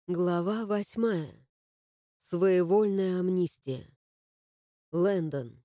Глава 8. Своевольная амнистия. Лэндон.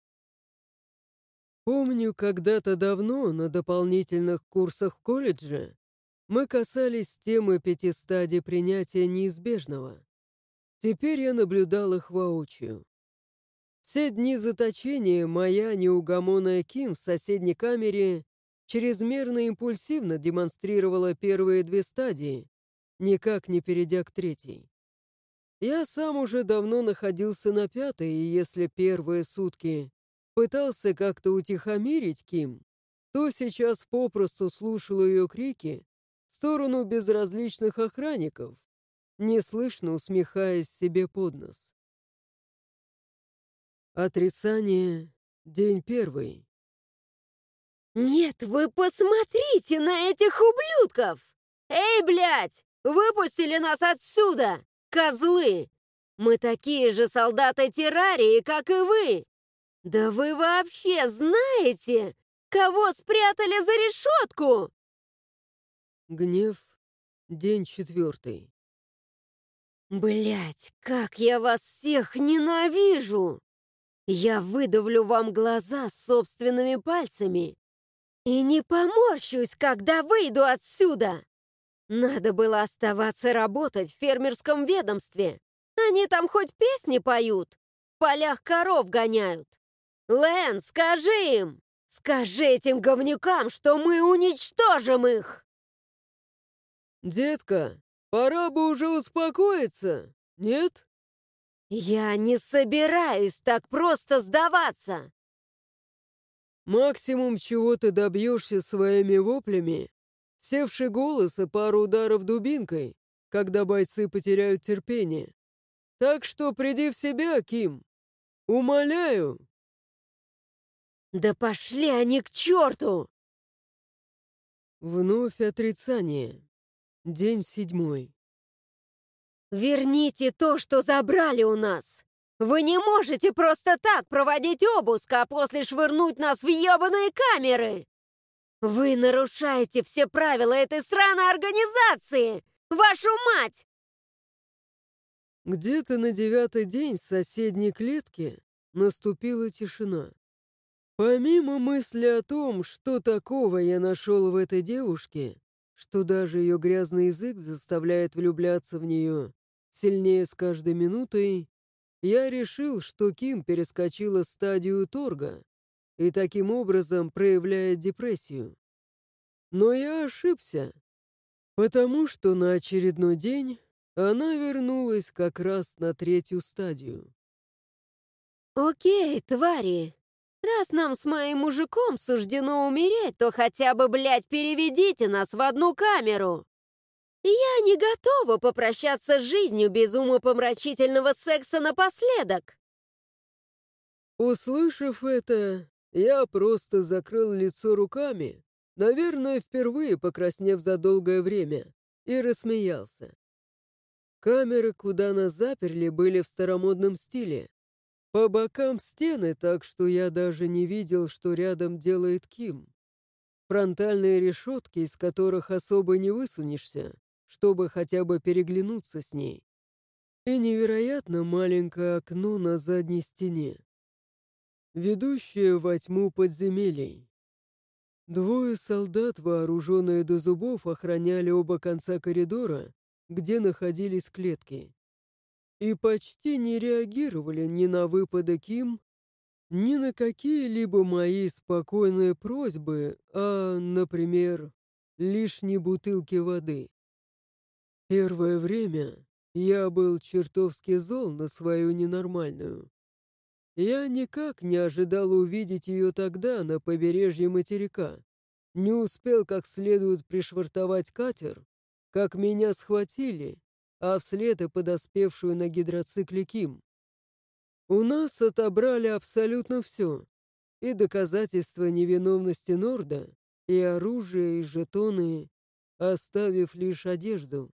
Помню, когда-то давно на дополнительных курсах в колледже мы касались темы 5 стадий принятия неизбежного. Теперь я наблюдал их воочию. Все дни заточения моя неугомонная Ким в соседней камере чрезмерно импульсивно демонстрировала первые 2 стадии, никак не перейдя к 3. Я сам уже давно находился на 5, и если первые сутки пытался как-то утихомирить Ким, то сейчас попросту слушал ее крики в сторону безразличных охранников, неслышно усмехаясь себе под нос. Отрицание. День 1. «Нет, вы посмотрите на этих ублюдков! Эй, блядь! Выпустили нас отсюда! Козлы! Мы такие же солдаты террарии, как и вы! Да вы вообще знаете, кого спрятали за решетку?» Гнев. День 4. «Блядь, как я вас всех ненавижу! Я выдавлю вам глаза собственными пальцами и не поморщусь, когда выйду отсюда! Надо было оставаться работать в фермерском ведомстве. Они там хоть песни поют, в полях коров гоняют. Лэн, скажи им! Скажи этим говнюкам, что мы уничтожим их!» «Детка, пора бы уже успокоиться, нет?» «Я не собираюсь так просто сдаваться!» Максимум, чего ты добьешься своими воплями, севший голос и пару ударов дубинкой, когда бойцы потеряют терпение. Так что приди в себя, Ким. Умоляю. «Да пошли они к черту!» Вновь отрицание. День 7. «Верните то, что забрали у нас! Вы не можете просто так проводить обыск, а после швырнуть нас в ебаные камеры! Вы нарушаете все правила этой сраной организации! Вашу мать!» Где-то на 9-й день в соседней клетке наступила тишина. Помимо мысли о том, что такого я нашел в этой девушке, что даже ее грязный язык заставляет влюбляться в нее сильнее с каждой минутой, я решил, что Ким перескочила стадию торга и таким образом проявляет депрессию. Но я ошибся, потому что на очередной день она вернулась как раз на 3-ю стадию. «Окей, твари, раз нам с моим мужиком суждено умереть, то хотя бы, блядь, переведите нас в одну камеру! Я не готова попрощаться с жизнью без умопомрачительного секса напоследок!» Услышав это, я просто закрыл лицо руками, наверное, впервые покраснев за долгое время, и рассмеялся. Камеры, куда нас заперли, были в старомодном стиле. По бокам стены, так что я даже не видел, что рядом делает Ким. Фронтальные решетки, из которых особо не высунешься, чтобы хотя бы переглянуться с ней. И невероятно маленькое окно на задней стене, ведущее во тьму подземелий. 2 солдат, вооруженные до зубов, охраняли оба конца коридора, где находились клетки, и почти не реагировали ни на выпады Ким, ни на какие-либо мои спокойные просьбы например, лишней бутылки воды. Первое время я был чертовски зол на свою ненормальную. Я никак не ожидал увидеть ее тогда на побережье материка. Не успел как следует пришвартовать катер, как меня схватили, а вслед и подоспевшую на гидроцикле Ким. У нас отобрали абсолютно все, и доказательства невиновности Норда, и оружие, и жетоны, оставив лишь одежду.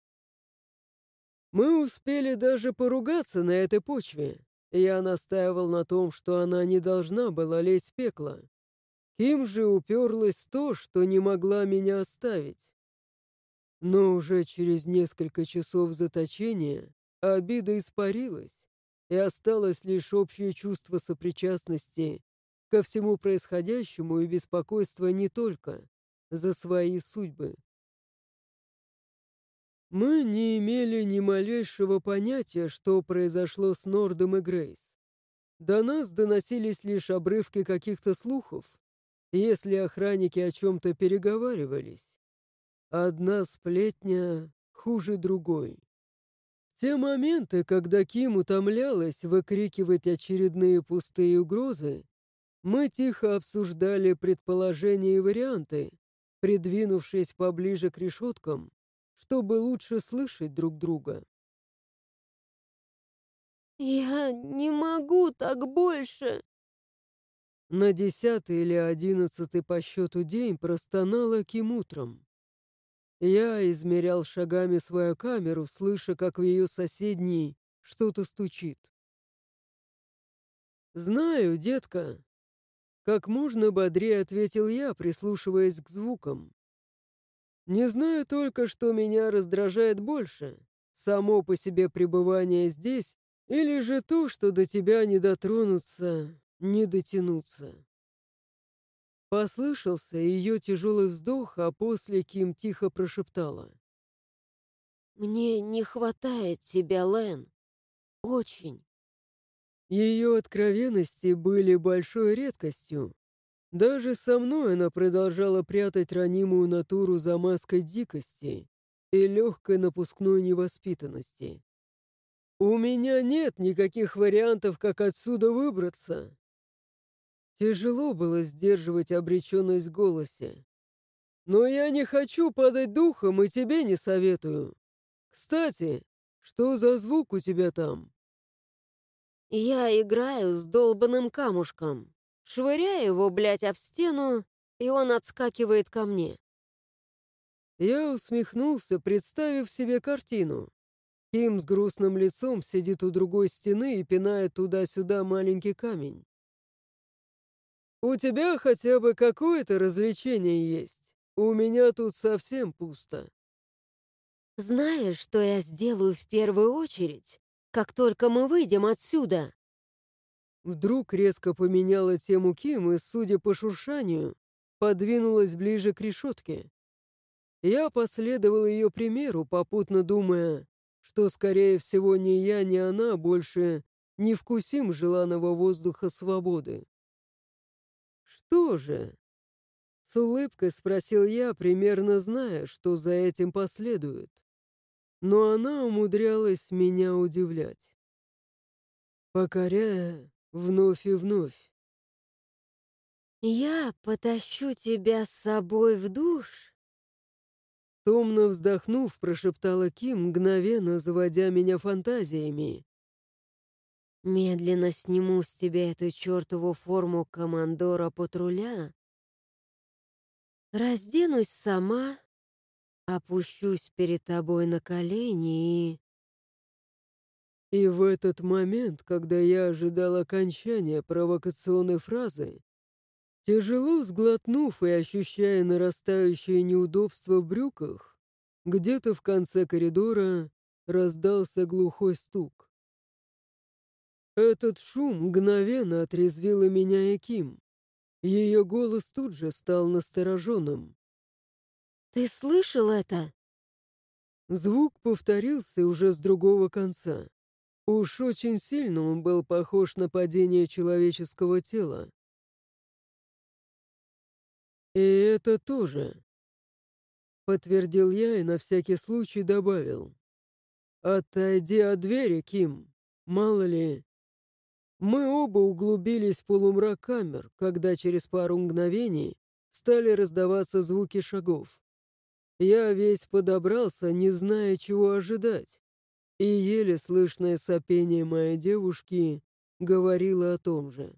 Мы успели даже поругаться на этой почве. Я настаивал на том, что она не должна была лезть в пекло. Ким же уперлась в то, что не могла меня оставить. Но уже через несколько часов заточения обида испарилась, и осталось лишь общее чувство сопричастности ко всему происходящему и беспокойство не только за свои судьбы. Мы не имели ни малейшего понятия, что произошло с Нордом и Грейс. До нас доносились лишь обрывки каких-то слухов, если охранники о чем-то переговаривались. Одна сплетня хуже другой. Те моменты, когда Ким утомлялась выкрикивать очередные пустые угрозы, мы тихо обсуждали предположения и варианты, придвинувшись поближе к решеткам, чтобы лучше слышать друг друга. «Я не могу так больше!» На 10-й или 11-й по счету день простонала Ким утром. Я измерял шагами свою камеру, слыша, как в ее соседней что-то стучит. «Знаю, детка», — как можно бодрее ответил я, прислушиваясь к звукам. «Не знаю только, что меня раздражает больше, само по себе пребывание здесь или же то, что до тебя не дотронуться, не дотянуться». Послышался ее тяжелый вздох, а после Ким тихо прошептала. «Мне не хватает тебя, Лэн. Очень». Ее откровенности были большой редкостью. Даже со мной она продолжала прятать ранимую натуру за маской дикости и легкой напускной невоспитанности. «У меня нет никаких вариантов, как отсюда выбраться». Тяжело было сдерживать обреченность в голосе. «Но я не хочу падать духом и тебе не советую. Кстати, что за звук у тебя там?» Я играю с долбаным камушком. Швыряю его, блядь, об стену, и он отскакивает ко мне. Я усмехнулся, представив себе картину. Ким с грустным лицом сидит у другой стены и пинает туда-сюда маленький камень. «У тебя хотя бы какое-то развлечение есть. У меня тут совсем пусто». Знаешь, что я сделаю в первую очередь, как только мы выйдем отсюда? Вдруг резко поменяла тему Ким и, судя по шуршанию, подвинулась ближе к решетке. Я последовал ее примеру, попутно думая, что, скорее всего, ни я, ни она больше не вкусим желанного воздуха свободы. «Что же?» — с улыбкой спросил я, примерно зная, что за этим последует. Но она умудрялась меня удивлять, покоряя вновь и вновь. Я потащу тебя с собой в душ. Томно вздохнув, прошептала Ким, мгновенно заводя меня фантазиями. Медленно сниму с тебя эту чертову форму командора патруля. Разденусь сама, опущусь перед тобой на колени и... И в этот момент, когда я ожидал окончания провокационной фразы, тяжело сглотнув и ощущая нарастающее неудобство в брюках, где-то в конце коридора раздался глухой стук. Этот шум мгновенно отрезвил и меня, и Ким. Ее голос тут же стал настороженным. Ты слышал это? Звук повторился уже с другого конца. Уж очень сильно он был похож на падение человеческого тела. «И это тоже», — подтвердил я и на всякий случай добавил. «Отойди от двери, Ким. Мало ли...» Мы оба углубились в полумрак камер, когда через пару мгновений стали раздаваться звуки шагов. Я весь подобрался, не зная, чего ожидать, и еле слышное сопение моей девушки говорило о том же.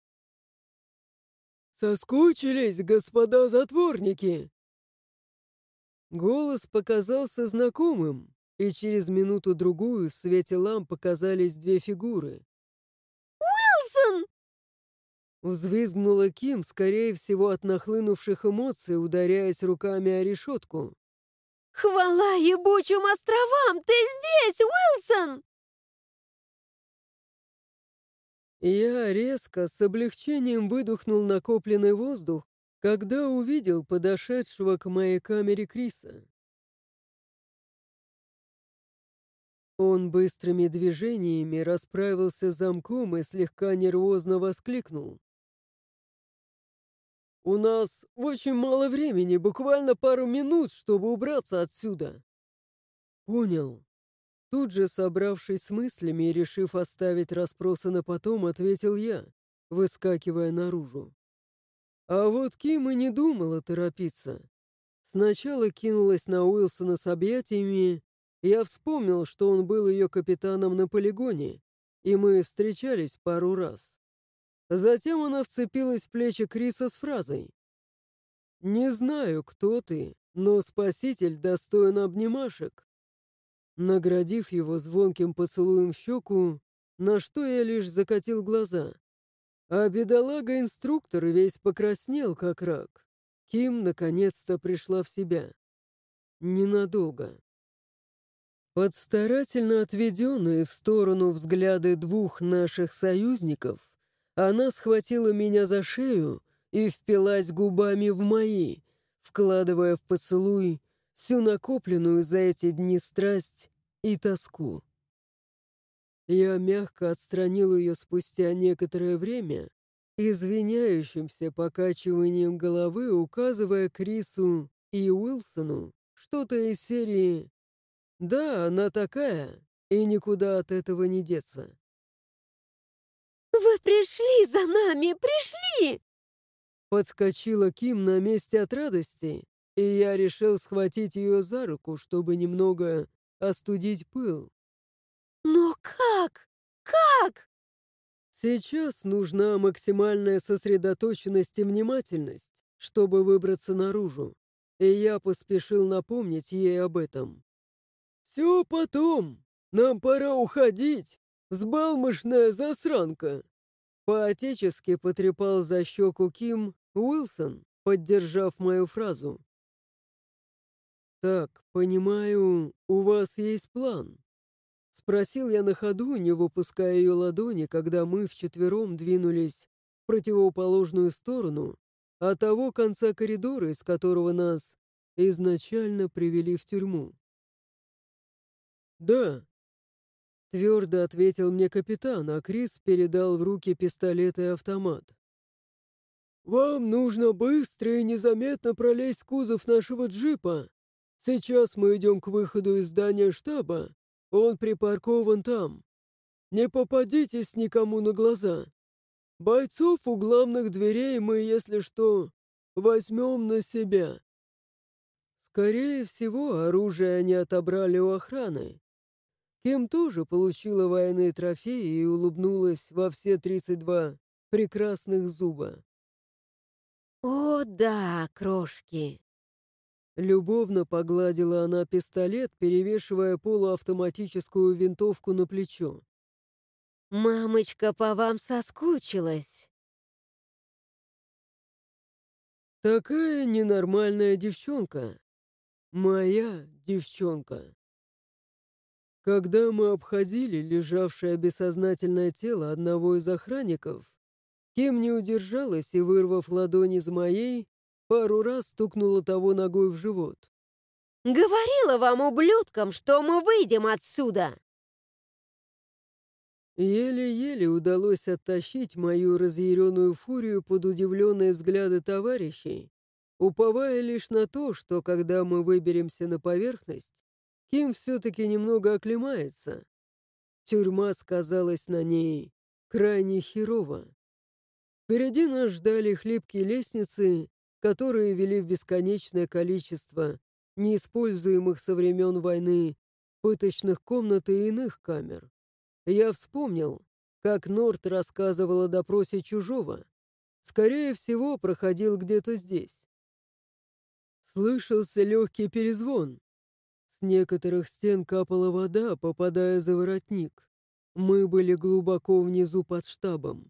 «Соскучились, господа затворники!» Голос показался знакомым, и через минуту-другую в свете ламп показались две фигуры. Уилсон! Взвизгнула Ким, скорее всего, от нахлынувших эмоций, ударяясь руками о решетку. Хвала ебучим островам! Ты здесь, Уилсон! Я резко, с облегчением выдохнул накопленный воздух, когда увидел подошедшего к моей камере Криса. Он быстрыми движениями расправился с замком и слегка нервозно воскликнул. «У нас очень мало времени, буквально пару минут, чтобы убраться отсюда». «Понял». Тут же, собравшись с мыслями и решив оставить расспросы на потом, ответил я, выскакивая наружу. А вот Ким и не думала торопиться. Сначала кинулась на Уилсона с объятиями. Я вспомнил, что он был ее капитаном на полигоне, и мы встречались пару раз. Затем она вцепилась в плечи Криса с фразой: «Не знаю, кто ты, но спаситель достоин обнимашек», наградив его звонким поцелуем в щеку, на что я лишь закатил глаза. А бедолага-инструктор весь покраснел, как рак. Ким наконец-то пришла в себя. Ненадолго. Под старательно отведенные в сторону взгляды двух наших союзников, она схватила меня за шею и впилась губами в мои, вкладывая в поцелуй всю накопленную за эти дни страсть и тоску. Я мягко отстранил ее спустя некоторое время, извиняющимся покачиванием головы, указывая Крису и Уилсону что-то из серии «Да, она такая, и никуда от этого не деться». Вы пришли за нами! Пришли! Подскочила Ким на месте от радости, и я решил схватить ее за руку, чтобы немного остудить пыл. Но как? Как? Сейчас нужна максимальная сосредоточенность и внимательность, чтобы выбраться наружу, и я поспешил напомнить ей об этом. «Все потом! Нам пора уходить! Взбалмошная засранка!» По-отечески потрепал за щеку Ким Уилсон, поддержав мою фразу. «Так, понимаю, у вас есть план?» Спросил я на ходу, не выпуская ее ладони, когда мы вчетвером двинулись в противоположную сторону от того конца коридора, из которого нас изначально привели в тюрьму. «Да», — твердо ответил мне капитан, а Крис передал в руки пистолет и автомат. «Вам нужно быстро и незаметно пролезть в кузов нашего джипа. Сейчас мы идем к выходу из здания штаба. Он припаркован там. Не попадитесь никому на глаза. Бойцов у главных дверей мы, если что, возьмем на себя». Скорее всего, оружие они отобрали у охраны. Ким тоже получила военные трофеи и улыбнулась во все 32 прекрасных зуба. О, да, крошки. Любовно погладила она пистолет, перевешивая полуавтоматическую винтовку на плечо. Мамочка по вам соскучилась. Такая ненормальная девчонка. Моя девчонка. Когда мы обходили лежавшее бессознательное тело одного из охранников, Ким не удержалась и, вырвав ладони из моей, пару раз стукнула того ногой в живот. Говорила вам, ублюдкам, что мы выйдем отсюда. Еле-еле удалось оттащить мою разъяренную фурию под удивленные взгляды товарищей, уповая лишь на то, что когда мы выберемся на поверхность, Ким все-таки немного оклемается. Тюрьма сказалась на ней крайне херово. Впереди нас ждали хлипкие лестницы, которые вели в бесконечное количество неиспользуемых со времен войны пыточных комнат и иных камер. Я вспомнил, как Норт рассказывал о допросе чужого. Скорее всего, проходил где-то здесь. Слышался легкий перезвон. С некоторых стен капала вода, попадая за воротник. Мы были глубоко внизу под штабом.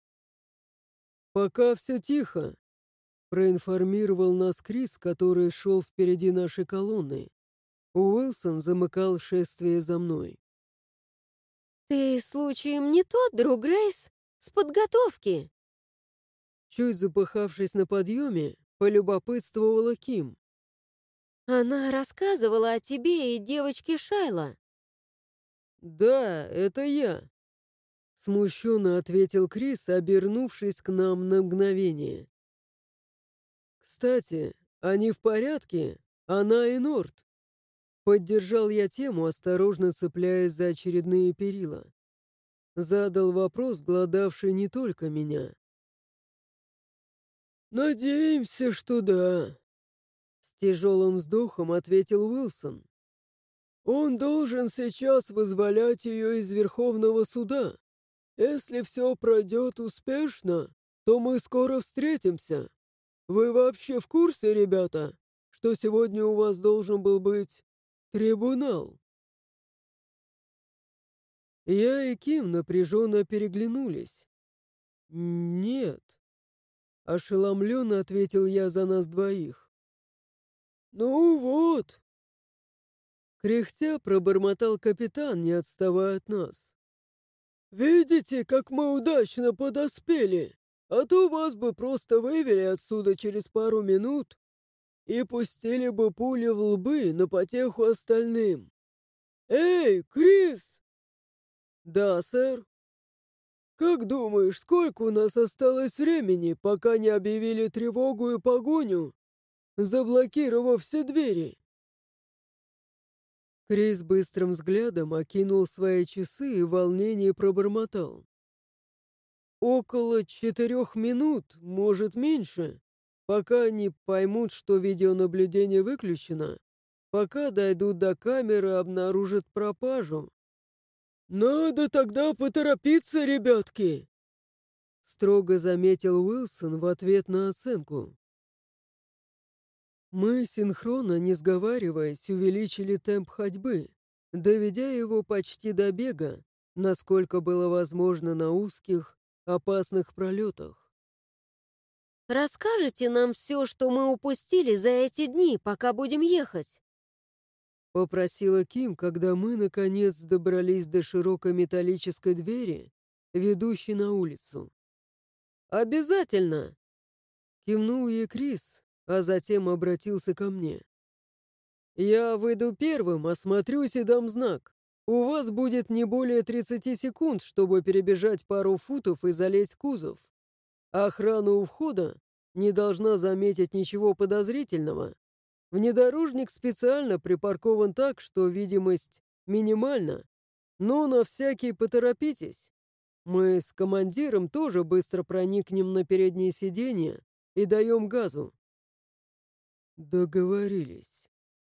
«Пока все тихо», — проинформировал нас Крис, который шел впереди нашей колонны. Уилсон замыкал шествие за мной. «Ты случаем не тот друг Грейс с подготовки?» Чуть запыхавшись на подъеме, полюбопытствовала Ким. Она рассказывала о тебе и девочке Шайла. «Да, это я», — смущенно ответил Крис, обернувшись к нам на мгновение. «Кстати, они в порядке? Она и Норт?» Поддержал я тему, осторожно цепляясь за очередные перила. Задал вопрос, глодавший не только меня. «Надеемся, что да», — с тяжелым вздохом ответил Уилсон. «Он должен сейчас вызволять ее из Верховного суда. Если все пройдет успешно, то мы скоро встретимся. Вы вообще в курсе, ребята, что сегодня у вас должен был быть трибунал?» Я и Ким напряженно переглянулись. «Нет», — ошеломленно ответил я за нас двоих. «Ну вот», — кряхтя пробормотал капитан, не отставая от нас. «Видите, как мы удачно подоспели? А то вас бы просто вывели отсюда через пару минут и пустили бы пули в лбы на потеху остальным. Эй, Крис!» «Да, сэр». «Как думаешь, сколько у нас осталось времени, пока не объявили тревогу и погоню, заблокировав все двери?» Крис быстрым взглядом окинул свои часы и в волнении пробормотал. «Около 4 минут, может, меньше, пока они поймут, что видеонаблюдение выключено, пока дойдут до камеры и обнаружат пропажу». «Надо тогда поторопиться, ребятки!» Строго заметил Уилсон в ответ на оценку. Мы синхронно, не сговариваясь, увеличили темп ходьбы, доведя его почти до бега, насколько было возможно на узких, опасных пролетах. «Расскажете нам все, что мы упустили за эти дни, пока будем ехать?» Попросила Ким, когда мы, наконец, добрались до широкой металлической двери, ведущей на улицу. «Обязательно!» — кивнул ей Крис, а затем обратился ко мне. «Я выйду первым, осмотрюсь и дам знак. У вас будет не более 30 секунд, чтобы перебежать пару футов и залезть в кузов. Охрана у входа не должна заметить ничего подозрительного. Внедорожник специально припаркован так, что видимость минимальна, но на всякий поторопитесь. Мы с командиром тоже быстро проникнем на переднее сиденье и даем газу». Договорились.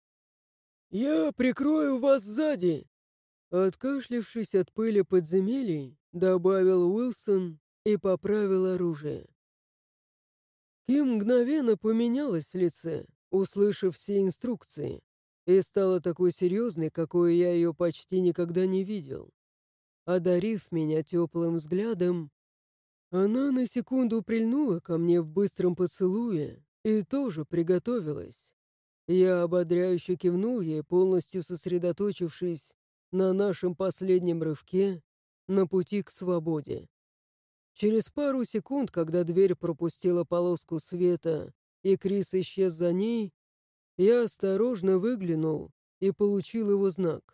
«Я прикрою вас сзади!» Откашлившись от пыли подземелий, добавил Уилсон и поправил оружие. Ким мгновенно поменялась в лице, услышав все инструкции, и стала такой серьезной, какой я ее почти никогда не видел. Одарив меня теплым взглядом, она на секунду прильнула ко мне в быстром поцелуе и тоже приготовилась. Я ободряюще кивнул ей, полностью сосредоточившись на нашем последнем рывке на пути к свободе. Через пару секунд, когда дверь пропустила полоску света и Крис исчез за ней, я осторожно выглянул и получил его знак.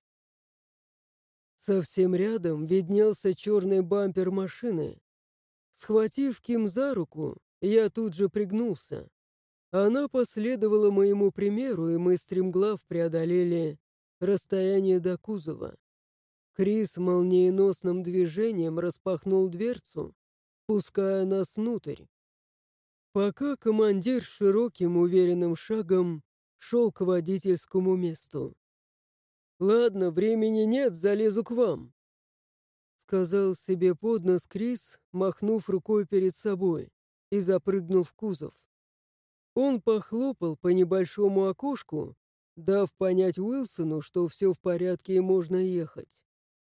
Совсем рядом виднелся черный бампер машины. Схватив Ким за руку, я тут же пригнулся. Она последовала моему примеру, и мы стремглав преодолели расстояние до кузова. Крис молниеносным движением распахнул дверцу, пуская нас внутрь. Пока командир широким уверенным шагом шел к водительскому месту. «Ладно, времени нет, залезу к вам», — сказал себе под нос Крис, махнув рукой перед собой, и запрыгнул в кузов. Он похлопал по небольшому окошку, дав понять Уилсону, что все в порядке и можно ехать.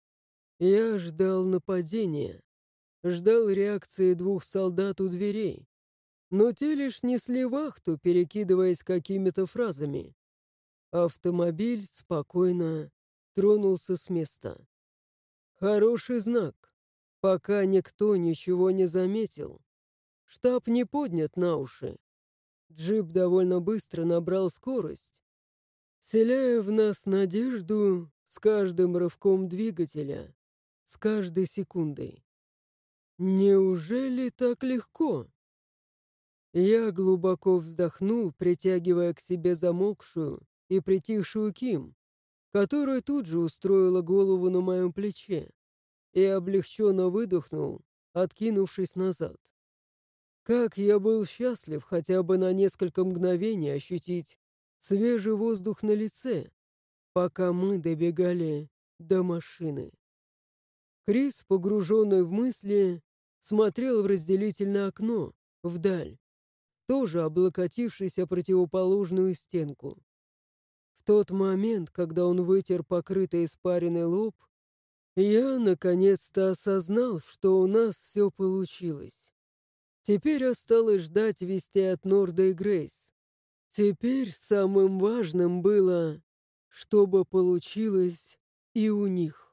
Я ждал нападения, ждал реакции 2 солдат у дверей, но те лишь несли вахту, перекидываясь какими-то фразами. Автомобиль спокойно тронулся с места. Хороший знак. Пока никто ничего не заметил. Штаб не поднят на уши. Джип довольно быстро набрал скорость, вселяя в нас надежду с каждым рывком двигателя, с каждой секундой. Неужели так легко? Я глубоко вздохнул, притягивая к себе замолкшую и притихшую Ким, которая тут же устроила голову на моем плече, и облегченно выдохнул, откинувшись назад. Как я был счастлив хотя бы на несколько мгновений ощутить свежий воздух на лице, пока мы добегали до машины. Крис, погруженный в мысли, смотрел в разделительное окно, вдаль, тоже облокотившись о противоположную стенку. В тот момент, когда он вытер покрытый испаренный лоб, я наконец-то осознал, что у нас все получилось. Теперь осталось ждать вести от Норда и Грейс. Теперь самым важным было, чтобы получилось и у них.